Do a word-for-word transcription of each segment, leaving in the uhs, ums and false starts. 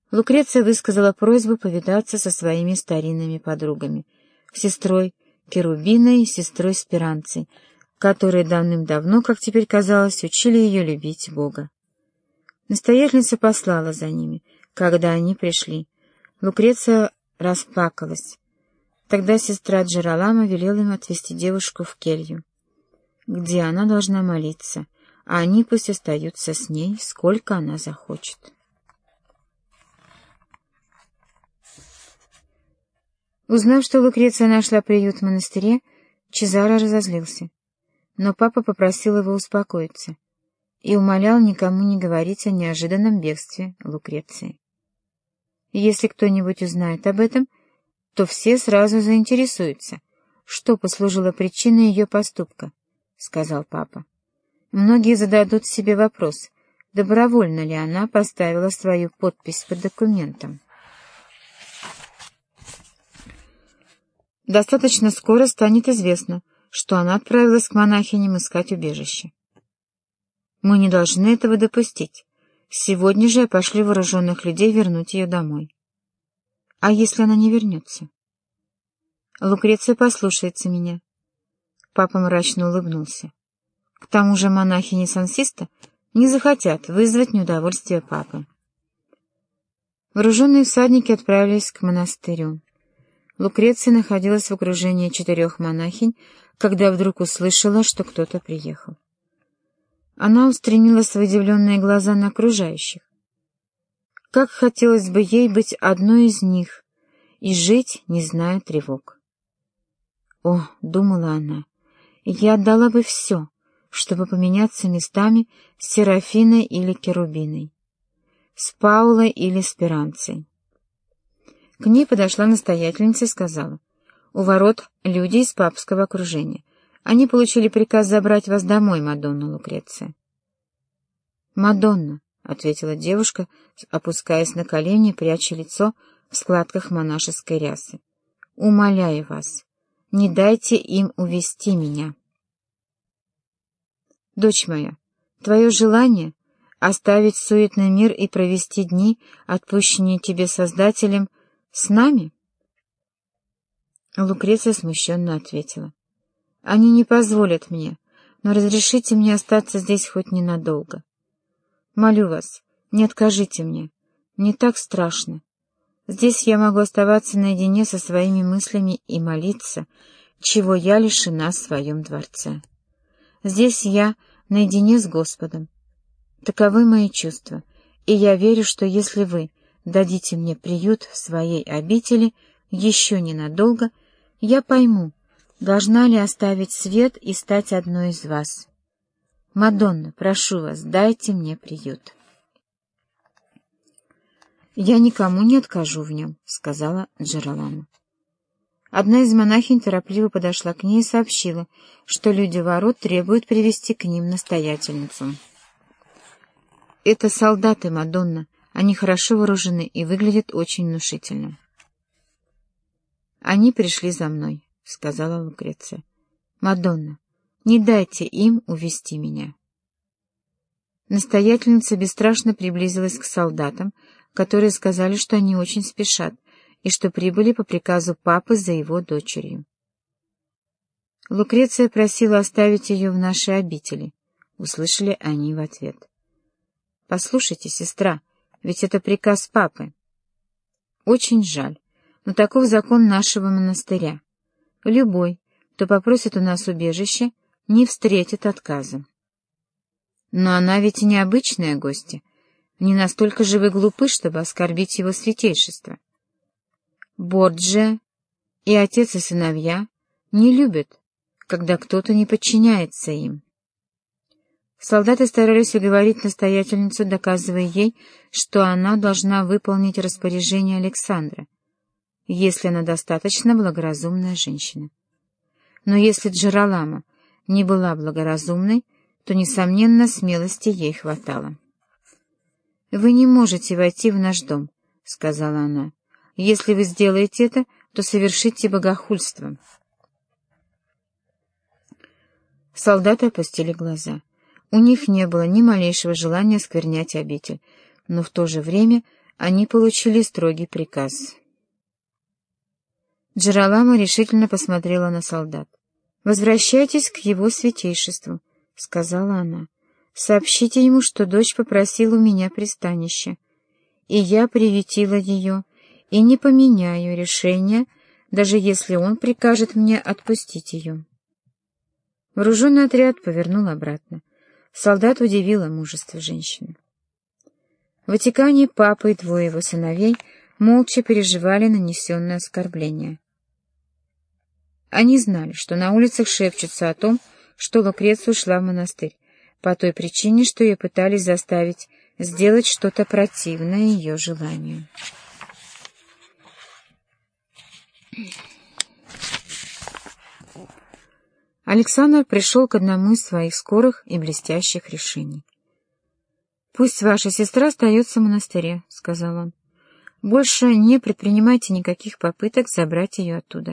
Лукреция высказала просьбу повидаться со своими старинными подругами, сестрой Керубиной и сестрой Спиранцей, которые давным-давно, как теперь казалось, учили ее любить Бога. Настоятельница послала за ними. Когда они пришли, Лукреция расплакалась. Тогда сестра Джералама велела им отвести девушку в келью, где она должна молиться, а они пусть остаются с ней, сколько она захочет. Узнав, что Лукреция нашла приют в монастыре, Чезаро разозлился, но папа попросил его успокоиться и умолял никому не говорить о неожиданном бегстве Лукреции. Если кто-нибудь узнает об этом, то все сразу заинтересуются, что послужило причиной ее поступка, — сказал папа. Многие зададут себе вопрос, добровольно ли она поставила свою подпись под документом. Достаточно скоро станет известно, что она отправилась к монахиням искать убежище. Мы не должны этого допустить. Сегодня же я пошлю вооруженных людей вернуть ее домой. А если она не вернется? Лукреция послушается меня. Папа мрачно улыбнулся. К тому же монахини Сан-Систо не захотят вызвать неудовольствие папы. Вооруженные всадники отправились к монастырю. Лукреция находилась в окружении четырех монахинь, когда вдруг услышала, что кто-то приехал. Она устремила свои удивленные глаза на окружающих. Как хотелось бы ей быть одной из них и жить, не зная тревог. «О, — думала она, — я отдала бы все, чтобы поменяться местами с Серафиной или Керубиной, с Паулой или Спиранцей». К ней подошла настоятельница и сказала: «У ворот люди из папского окружения. Они получили приказ забрать вас домой, Мадонна Лукреция». «Мадонна», — ответила девушка, опускаясь на колени, пряча лицо в складках монашеской рясы, — «умоляю вас, не дайте им увести меня». «Дочь моя, твое желание — оставить суетный мир и провести дни, отпущенные тебе Создателем, с нами?» Лукреция смущенно ответила: «Они не позволят мне, но разрешите мне остаться здесь хоть ненадолго. Молю вас, не откажите мне, мне так страшно. Здесь я могу оставаться наедине со своими мыслями и молиться, чего я лишена в своем дворце. Здесь я наедине с Господом. Таковы мои чувства, и я верю, что если вы дадите мне приют в своей обители еще ненадолго, я пойму, должна ли оставить свет и стать одной из вас. Мадонна, прошу вас, дайте мне приют». «Я никому не откажу в нем», — сказала Джералама. Одна из монахинь торопливо подошла к ней и сообщила, что люди ворот требуют привести к ним настоятельницу. «Это солдаты, Мадонна. Они хорошо вооружены и выглядят очень внушительно». «Они пришли за мной», — сказала Лукреция. «Мадонна, не дайте им увести меня». Настоятельница бесстрашно приблизилась к солдатам, которые сказали, что они очень спешат и что прибыли по приказу папы за его дочерью. «Лукреция просила оставить ее в нашей обители», — услышали они в ответ. «Послушайте, сестра, ведь это приказ папы». «Очень жаль, но таков закон нашего монастыря. Любой, кто попросит у нас убежище, не встретит отказа». «Но она ведь не обычная гостья, не настолько же вы глупы, чтобы оскорбить его святейшество. Борджиа и отец и сыновья не любят, когда кто-то не подчиняется им». Солдаты старались уговорить настоятельницу, доказывая ей, что она должна выполнить распоряжение Александра, если она достаточно благоразумная женщина. Но если Джералама не была благоразумной, то, несомненно, смелости ей хватало. «Вы не можете войти в наш дом», — сказала она. «Если вы сделаете это, то совершите богохульство». Солдаты опустили глаза. У них не было ни малейшего желания осквернять обитель, но в то же время они получили строгий приказ. Джералама решительно посмотрела на солдат. «Возвращайтесь к его святейшеству», — сказала она. «Сообщите ему, что дочь попросила у меня пристанища, и я приютила ее, и не поменяю решения, даже если он прикажет мне отпустить ее». Вооруженный отряд повернул обратно. Солдат удивило мужество женщины. В Ватикане папа и двое его сыновей молча переживали нанесенное оскорбление. Они знали, что на улицах шепчутся о том, что Лукреция ушла в монастырь, по той причине, что ее пытались заставить сделать что-то противное ее желанию. Александр пришел к одному из своих скорых и блестящих решений. «Пусть ваша сестра остается в монастыре», — сказал он. «Больше не предпринимайте никаких попыток забрать ее оттуда».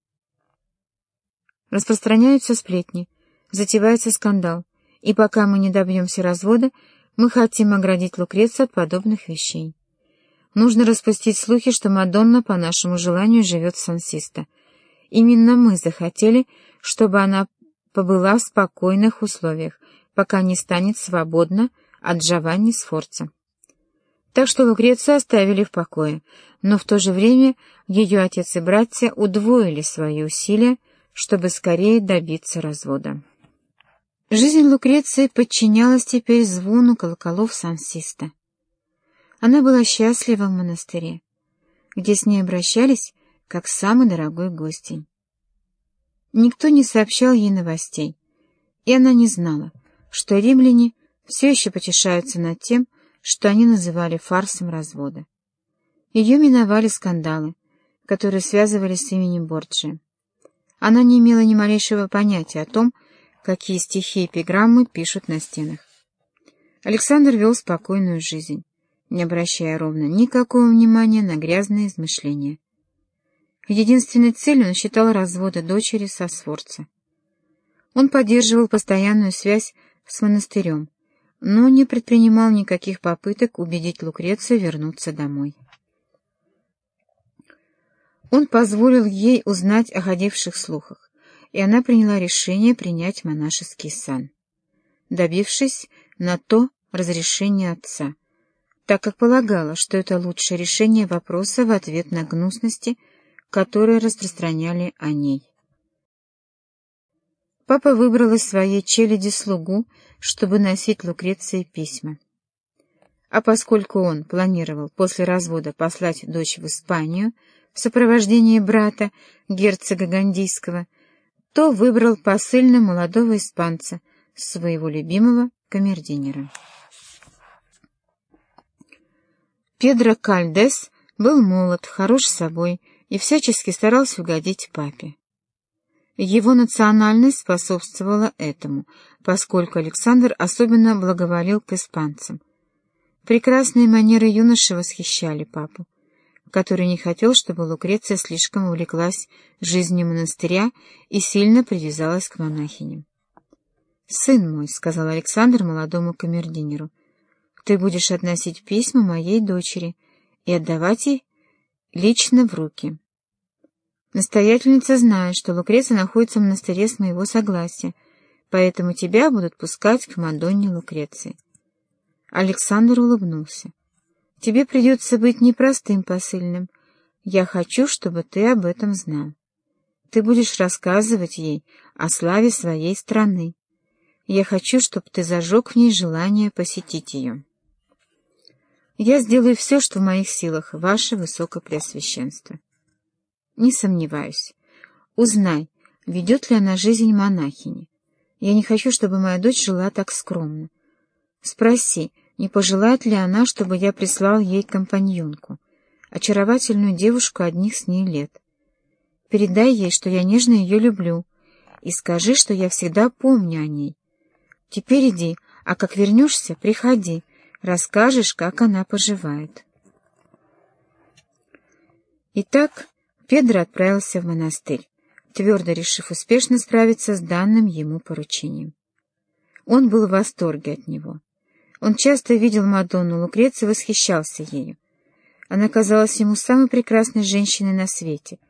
Распространяются сплетни, затевается скандал, и пока мы не добьемся развода, мы хотим оградить Лукрецию от подобных вещей. Нужно распустить слухи, что Мадонна по нашему желанию живет в Сан-Систо. Именно мы захотели, чтобы она побыла в спокойных условиях, пока не станет свободна от Джованни Сфорца. Так что Лукрецию оставили в покое, но в то же время ее отец и братья удвоили свои усилия, чтобы скорее добиться развода. Жизнь Лукреции подчинялась теперь звону колоколов Сан-Систо. Она была счастлива в монастыре, где с ней обращались как с самой дорогой гостьей. Никто не сообщал ей новостей, и она не знала, что римляне все еще потешаются над тем, что они называли фарсом развода. Ее миновали скандалы, которые связывались с именем Борджиа. Она не имела ни малейшего понятия о том, какие стихи и эпиграммы пишут на стенах. Александр вел спокойную жизнь, не обращая ровно никакого внимания на грязные измышления. Единственной целью он считал развода дочери со Сфорца. Он поддерживал постоянную связь с монастырем, но не предпринимал никаких попыток убедить Лукрецию вернуться домой. Он позволил ей узнать о ходивших слухах, и она приняла решение принять монашеский сан, добившись на то разрешения отца, так как полагала, что это лучшее решение вопроса в ответ на гнусности, которые распространяли о ней. Папа выбрал из своей челяди слугу, чтобы носить Лукреции письма. А поскольку он планировал после развода послать дочь в Испанию в сопровождении брата, герцога Гандийского, то выбрал посыльным молодого испанца, своего любимого камердинера. Педро Кальдес был молод, хорош собой и всячески старался угодить папе. Его национальность способствовала этому, поскольку Александр особенно благоволил к испанцам. Прекрасные манеры юноши восхищали папу, который не хотел, чтобы Лукреция слишком увлеклась жизнью монастыря и сильно привязалась к монахиням. «Сын мой», — сказал Александр молодому камердинеру, — «ты будешь относить письма моей дочери и отдавать ей лично в руки. Настоятельница знает, что Лукреция находится в монастыре с моего согласия, поэтому тебя будут пускать к Мадонне Лукреции». Александр улыбнулся. «Тебе придется быть непростым посыльным. Я хочу, чтобы ты об этом знал. Ты будешь рассказывать ей о славе своей страны. Я хочу, чтобы ты зажег в ней желание посетить ее. Я сделаю все, что в моих силах, ваше Высокопреосвященство». «Не сомневаюсь. Узнай, ведет ли она жизнь монахини. Я не хочу, чтобы моя дочь жила так скромно. Спроси, не пожелает ли она, чтобы я прислал ей компаньонку, очаровательную девушку одних с ней лет. Передай ей, что я нежно ее люблю, и скажи, что я всегда помню о ней. Теперь иди, а как вернешься, приходи, расскажешь, как она поживает». Итак, Педро отправился в монастырь, твердо решив успешно справиться с данным ему поручением. Он был в восторге от него. Он часто видел Мадонну Лукрецию и восхищался ею. Она казалась ему самой прекрасной женщиной на свете.